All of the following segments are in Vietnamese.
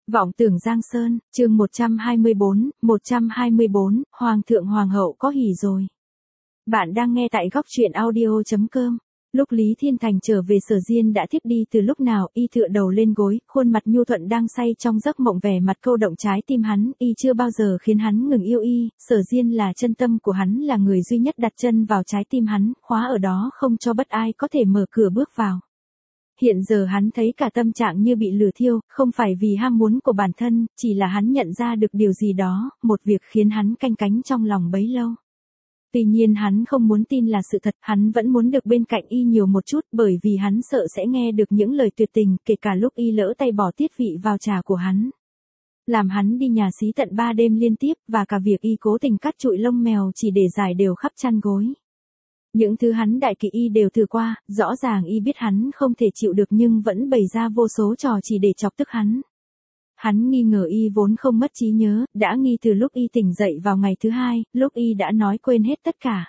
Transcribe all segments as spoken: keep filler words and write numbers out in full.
Vọng tưởng Giang Sơn, chương một trăm hai mươi bốn, một trăm hai mươi bốn, Hoàng thượng Hoàng hậu có hỉ rồi. Bạn đang nghe tại góc truyện audio chấm com. Lúc Lý Thiên Thành trở về Sở Diên đã thiếp đi từ lúc nào, y tựa đầu lên gối, khuôn mặt nhu thuận đang say trong giấc mộng, vẻ mặt câu động trái tim hắn, y chưa bao giờ khiến hắn ngừng yêu y, Sở Diên là chân tâm của hắn, là người duy nhất đặt chân vào trái tim hắn, khóa ở đó không cho bất ai có thể mở cửa bước vào. Hiện giờ hắn thấy cả tâm trạng như bị lửa thiêu, không phải vì ham muốn của bản thân, chỉ là hắn nhận ra được điều gì đó, một việc khiến hắn canh cánh trong lòng bấy lâu. Tuy nhiên hắn không muốn tin là sự thật, hắn vẫn muốn được bên cạnh y nhiều một chút, bởi vì hắn sợ sẽ nghe được những lời tuyệt tình, kể cả lúc y lỡ tay bỏ tiết vị vào trà của hắn. Làm hắn đi nhà xí tận ba đêm liên tiếp, và cả việc y cố tình cắt trụi lông mèo chỉ để giải đều khắp chăn gối. Những thứ hắn đại kỵ y đều thử qua, rõ ràng y biết hắn không thể chịu được nhưng vẫn bày ra vô số trò chỉ để chọc tức hắn. Hắn nghi ngờ y vốn không mất trí nhớ, đã nghi từ lúc y tỉnh dậy vào ngày thứ hai, lúc y đã nói quên hết tất cả.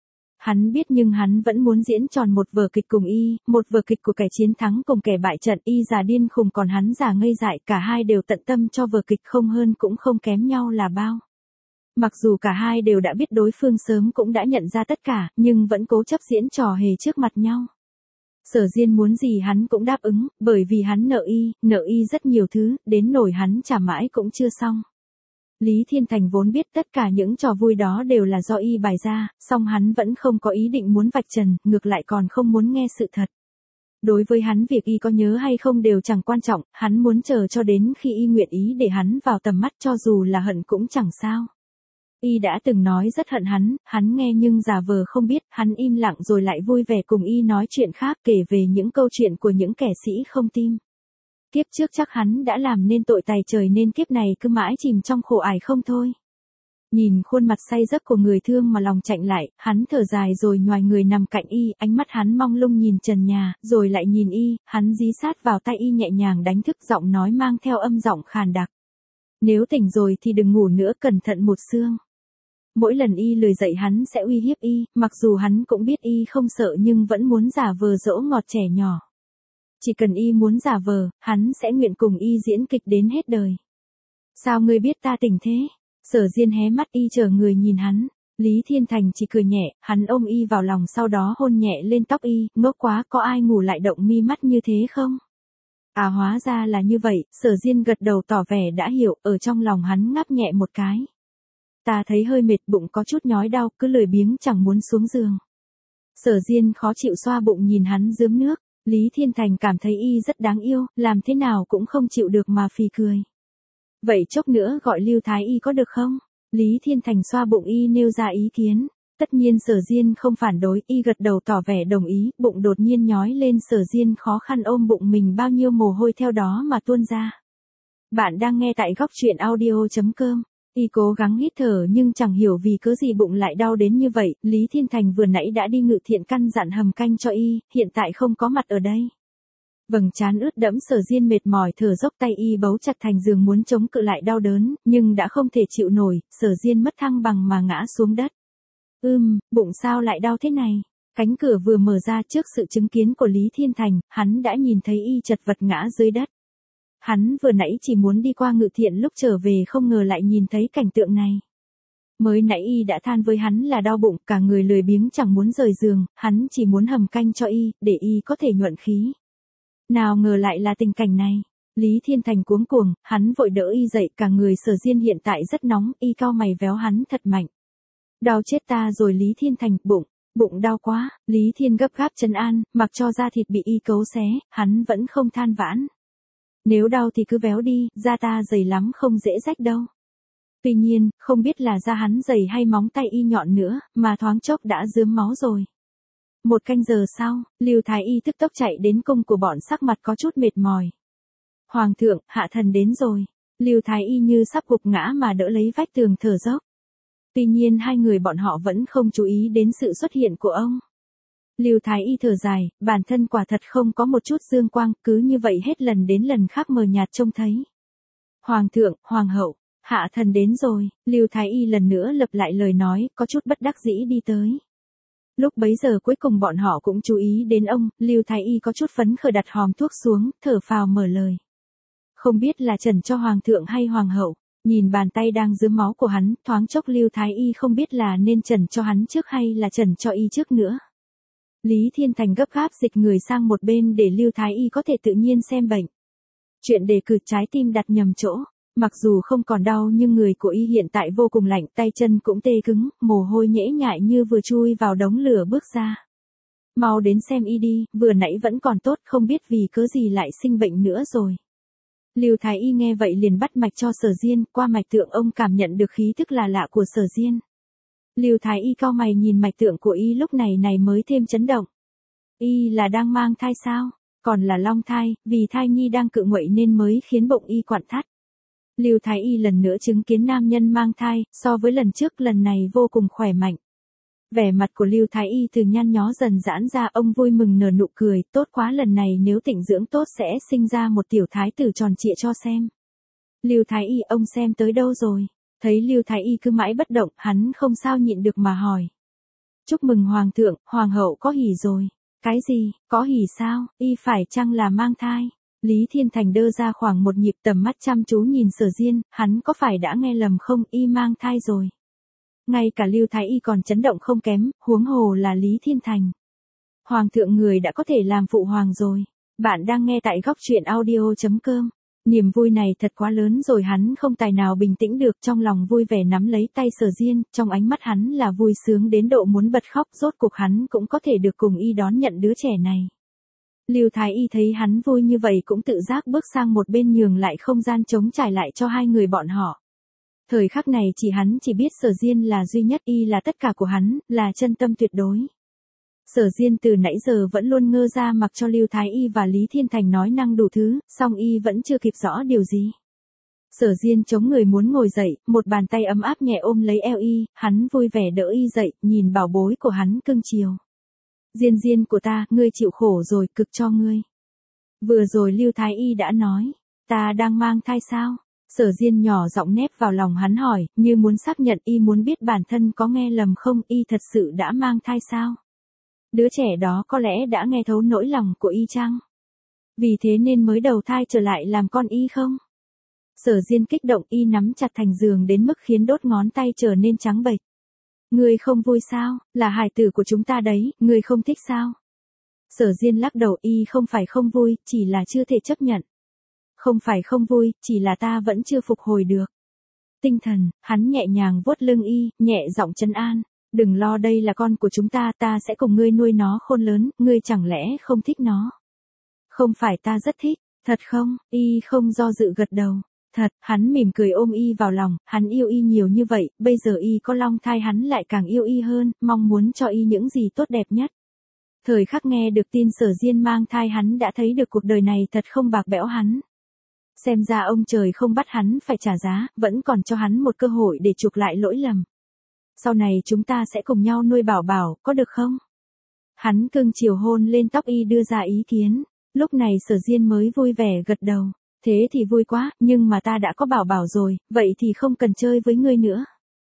Hắn biết nhưng hắn vẫn muốn diễn tròn một vở kịch cùng y, một vở kịch của kẻ chiến thắng cùng kẻ bại trận, y già điên khùng còn hắn già ngây dại, cả hai đều tận tâm cho vở kịch, không hơn cũng không kém nhau là bao. Mặc dù cả hai đều đã biết đối phương sớm cũng đã nhận ra tất cả, nhưng vẫn cố chấp diễn trò hề trước mặt nhau. Sở Diên muốn gì hắn cũng đáp ứng, bởi vì hắn nợ y, nợ y rất nhiều thứ, đến nỗi hắn trả mãi cũng chưa xong. Lý Thiên Thành vốn biết tất cả những trò vui đó đều là do y bày ra, song hắn vẫn không có ý định muốn vạch trần, ngược lại còn không muốn nghe sự thật. Đối với hắn việc y có nhớ hay không đều chẳng quan trọng, hắn muốn chờ cho đến khi y nguyện ý để hắn vào tầm mắt, cho dù là hận cũng chẳng sao. Y đã từng nói rất hận hắn, hắn nghe nhưng giả vờ không biết, hắn im lặng rồi lại vui vẻ cùng y nói chuyện khác, kể về những câu chuyện của những kẻ sĩ không tim. Kiếp trước chắc hắn đã làm nên tội tày trời nên kiếp này cứ mãi chìm trong khổ ải không thôi. Nhìn khuôn mặt say giấc của người thương mà lòng chạnh lại, hắn thở dài rồi nhoài người nằm cạnh y, ánh mắt hắn mong lung nhìn trần nhà, rồi lại nhìn y, hắn dí sát vào tay y nhẹ nhàng đánh thức, giọng nói mang theo âm giọng khàn đặc. Nếu tỉnh rồi thì đừng ngủ nữa, cẩn thận một xương. Mỗi lần y lười dậy hắn sẽ uy hiếp y, mặc dù hắn cũng biết y không sợ nhưng vẫn muốn giả vờ dỗ ngọt trẻ nhỏ. Chỉ cần y muốn giả vờ, hắn sẽ nguyện cùng y diễn kịch đến hết đời. Sao ngươi biết ta tỉnh thế? Sở Diên hé mắt, y chờ người nhìn hắn. Lý Thiên Thành chỉ cười nhẹ, hắn ôm y vào lòng sau đó hôn nhẹ lên tóc y, ngốc quá, có ai ngủ lại động mi mắt như thế không? À, hóa ra là như vậy, Sở Diên gật đầu tỏ vẻ đã hiểu, ở trong lòng hắn ngáp nhẹ một cái. Ta thấy hơi mệt, bụng có chút nhói đau, cứ lười biếng chẳng muốn xuống giường. Sở Diên khó chịu xoa bụng nhìn hắn rướm nước, Lý Thiên Thành cảm thấy y rất đáng yêu, làm thế nào cũng không chịu được mà phì cười. Vậy chốc nữa gọi Lưu Thái Y có được không? Lý Thiên Thành xoa bụng y nêu ra ý kiến. Tất nhiên Sở Diên không phản đối, y gật đầu tỏ vẻ đồng ý, bụng đột nhiên nhói lên, Sở Diên khó khăn ôm bụng mình, bao nhiêu mồ hôi theo đó mà tuôn ra. Bạn đang nghe tại góc truyện audio chấm com. Y cố gắng hít thở nhưng chẳng hiểu vì cớ gì bụng lại đau đến như vậy, Lý Thiên Thành vừa nãy đã đi ngự thiện căn dặn hầm canh cho y, hiện tại không có mặt ở đây. Vầng trán ướt đẫm, Sở Diên mệt mỏi thở dốc, tay y bấu chặt thành giường muốn chống cự lại đau đớn, nhưng đã không thể chịu nổi, Sở Diên mất thăng bằng mà ngã xuống đất. Ưm, bụng sao lại đau thế này? Cánh cửa vừa mở ra, trước sự chứng kiến của Lý Thiên Thành, hắn đã nhìn thấy y chật vật ngã dưới đất. Hắn vừa nãy chỉ muốn đi qua ngự thiện, lúc trở về không ngờ lại nhìn thấy cảnh tượng này. Mới nãy y đã than với hắn là đau bụng, cả người lười biếng chẳng muốn rời giường, hắn chỉ muốn hầm canh cho y, để y có thể nhuận khí. Nào ngờ lại là tình cảnh này. Lý Thiên Thành cuống cuồng, hắn vội đỡ y dậy, cả người Sở Diên hiện tại rất nóng, y cau mày véo hắn thật mạnh. Đau chết ta rồi Lý Thiên Thành, bụng, bụng đau quá, Lý Thiên gấp gáp trấn an, mặc cho da thịt bị y cấu xé, hắn vẫn không than vãn. Nếu đau thì cứ véo đi, da ta dày lắm không dễ rách đâu. Tuy nhiên, không biết là da hắn dày hay móng tay y nhọn nữa, mà thoáng chốc đã rướm máu rồi. Một canh giờ sau, Lưu Thái Y tức tốc chạy đến cung của bọn, sắc mặt có chút mệt mỏi. Hoàng thượng, hạ thần đến rồi. Lưu Thái Y như sắp gục ngã mà đỡ lấy vách tường thở dốc. Tuy nhiên hai người bọn họ vẫn không chú ý đến sự xuất hiện của ông. Lưu Thái Y thở dài, bản thân quả thật không có một chút dương quang, cứ như vậy hết lần đến lần khác mờ nhạt trông thấy. Hoàng thượng, hoàng hậu, hạ thần đến rồi, Lưu Thái Y lần nữa lặp lại lời nói, có chút bất đắc dĩ đi tới. Lúc bấy giờ cuối cùng bọn họ cũng chú ý đến ông, Lưu Thái Y có chút phấn khởi đặt hòm thuốc xuống, thở phào mở lời. Không biết là trần cho hoàng thượng hay hoàng hậu. Nhìn bàn tay đang dướm máu của hắn, thoáng chốc Lưu Thái Y không biết là nên trần cho hắn trước hay là trần cho y trước nữa. Lý Thiên Thành gấp gáp dịch người sang một bên để Lưu Thái Y có thể tự nhiên xem bệnh. Chuyện đề cử trái tim đặt nhầm chỗ. Mặc dù không còn đau nhưng người của y hiện tại vô cùng lạnh, tay chân cũng tê cứng, mồ hôi nhễ nhại như vừa chui vào đống lửa bước ra. Mau đến xem y đi, vừa nãy vẫn còn tốt, không biết vì cớ gì lại sinh bệnh nữa rồi. Lưu Thái Y nghe vậy liền bắt mạch cho Sở Diên, qua mạch tượng ông cảm nhận được khí thức là lạ của Sở Diên. Lưu Thái Y cau mày nhìn mạch tượng của y lúc này này mới thêm chấn động. Y là đang mang thai sao? Còn là long thai, vì thai nhi đang cự nguậy nên mới khiến bụng y quặn thắt. Lưu Thái Y lần nữa chứng kiến nam nhân mang thai, so với lần trước lần này vô cùng khỏe mạnh. Vẻ mặt của Lưu Thái Y từ nhăn nhó dần giãn ra, ông vui mừng nở nụ cười, tốt quá, lần này nếu tịnh dưỡng tốt sẽ sinh ra một tiểu thái tử tròn trịa cho xem. Lưu Thái Y, ông xem tới đâu rồi? Thấy Lưu Thái Y cứ mãi bất động, hắn không sao nhịn được mà hỏi. Chúc mừng hoàng thượng, hoàng hậu có hỉ rồi. Cái gì, có hỉ sao, y phải chăng là mang thai? Lý Thiên Thành đơ ra khoảng một nhịp, tầm mắt chăm chú nhìn Sở Diên, hắn có phải đã nghe lầm không, y mang thai rồi. Ngay cả Lưu Thái Y còn chấn động không kém, huống hồ là Lý Thiên Thành. Hoàng thượng người đã có thể làm phụ hoàng rồi. Bạn đang nghe tại góc truyện audio chấm com. Niềm vui này thật quá lớn rồi, hắn không tài nào bình tĩnh được, trong lòng vui vẻ nắm lấy tay Sở Diên, trong ánh mắt hắn là vui sướng đến độ muốn bật khóc, rốt cuộc hắn cũng có thể được cùng y đón nhận đứa trẻ này. Lưu Thái Y thấy hắn vui như vậy cũng tự giác bước sang một bên nhường lại không gian trống trải lại cho hai người bọn họ. Thời khắc này chỉ hắn chỉ biết Sở Diên là duy nhất, y là tất cả của hắn, là chân tâm tuyệt đối. Sở Diên từ nãy giờ vẫn luôn ngơ ra mặc cho Lưu Thái Y và Lý Thiên Thành nói năng đủ thứ, song y vẫn chưa kịp rõ điều gì. Sở Diên chống người muốn ngồi dậy, một bàn tay ấm áp nhẹ ôm lấy eo y, hắn vui vẻ đỡ y dậy, nhìn bảo bối của hắn cưng chiều. Diên Diên của ta, ngươi chịu khổ rồi, cực cho ngươi. Vừa rồi Lưu Thái Y đã nói, ta đang mang thai sao? Sở Diên nhỏ giọng nép vào lòng hắn hỏi, như muốn xác nhận, y muốn biết bản thân có nghe lầm không, y thật sự đã mang thai sao? Đứa trẻ đó có lẽ đã nghe thấu nỗi lòng của y chăng? Vì thế nên mới đầu thai trở lại làm con y không? Sở Diên kích động, y nắm chặt thành giường đến mức khiến đốt ngón tay trở nên trắng bệch. Ngươi không vui sao, là hài tử của chúng ta đấy, ngươi không thích sao? Sở Diên lắc đầu, y không phải không vui, chỉ là chưa thể chấp nhận. Không phải không vui, chỉ là ta vẫn chưa phục hồi được. Tinh thần, hắn nhẹ nhàng vuốt lưng y, nhẹ giọng trấn an. Đừng lo, đây là con của chúng ta, ta sẽ cùng ngươi nuôi nó khôn lớn, ngươi chẳng lẽ không thích nó? Không phải ta rất thích, thật không? Y không do dự gật đầu. Thật, hắn mỉm cười ôm y vào lòng, hắn yêu y nhiều như vậy, bây giờ y có long thai hắn lại càng yêu y hơn, mong muốn cho y những gì tốt đẹp nhất. Thời khắc nghe được tin Sở Diên mang thai hắn đã thấy được cuộc đời này thật không bạc bẽo hắn. Xem ra ông trời không bắt hắn phải trả giá, vẫn còn cho hắn một cơ hội để chuộc lại lỗi lầm. Sau này chúng ta sẽ cùng nhau nuôi bảo bảo, có được không? Hắn cưng chiều hôn lên tóc y đưa ra ý kiến. Lúc này Sở Diên mới vui vẻ gật đầu. Thế thì vui quá, nhưng mà ta đã có bảo bảo rồi, vậy thì không cần chơi với ngươi nữa.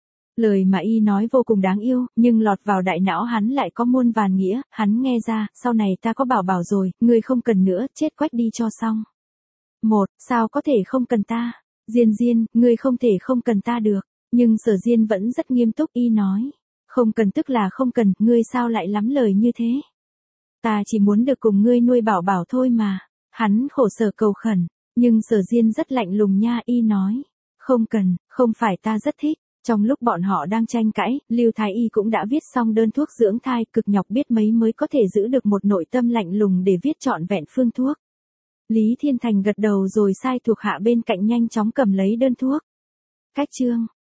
Lời mà y nói vô cùng đáng yêu, nhưng lọt vào đại não hắn lại có muôn vàn nghĩa, hắn nghe ra, sau này ta có bảo bảo rồi, ngươi không cần nữa, chết quách đi cho xong. Một, sao có thể không cần ta? Diên Diên, ngươi không thể không cần ta được. Nhưng Sở Diên vẫn rất nghiêm túc, y nói. Không cần tức là không cần, ngươi sao lại lắm lời như thế? Ta chỉ muốn được cùng ngươi nuôi bảo bảo thôi mà. Hắn khổ sở cầu khẩn, nhưng Sở Diên rất lạnh lùng nha, y nói. Không cần, không phải ta rất thích. Trong lúc bọn họ đang tranh cãi, Lưu Thái Y cũng đã viết xong đơn thuốc dưỡng thai, cực nhọc biết mấy mới có thể giữ được một nội tâm lạnh lùng để viết trọn vẹn phương thuốc. Lý Thiên Thành gật đầu rồi sai thuộc hạ bên cạnh nhanh chóng cầm lấy đơn thuốc. Cách chương